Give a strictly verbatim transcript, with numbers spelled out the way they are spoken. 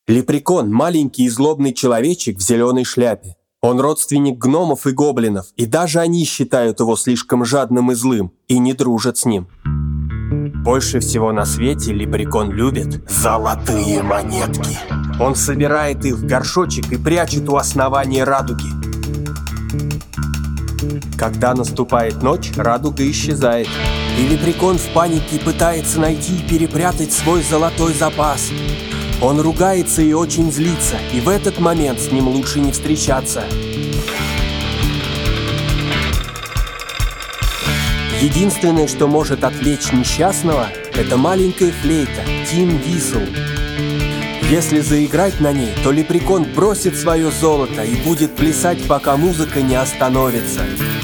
Лепрекон – маленький и злобный человечек в зеленой шляпе. Он родственник гномов и гоблинов, и даже они считают его слишком жадным и злым, и не дружат с ним. Больше всего на свете Лепрекон любит золотые монетки. Он собирает их в горшочек и прячет у основания радуги. Когда наступает ночь, радуга исчезает, и Лепрекон в панике пытается найти и перепрятать свой золотой запас. Он ругается и очень злится, и в этот момент с ним лучше не встречаться. Единственное, что может отвлечь несчастного, это маленькая флейта Тин Висл. Если заиграть на ней, то Лепрекон бросит свое золото и будет плясать, пока музыка не остановится.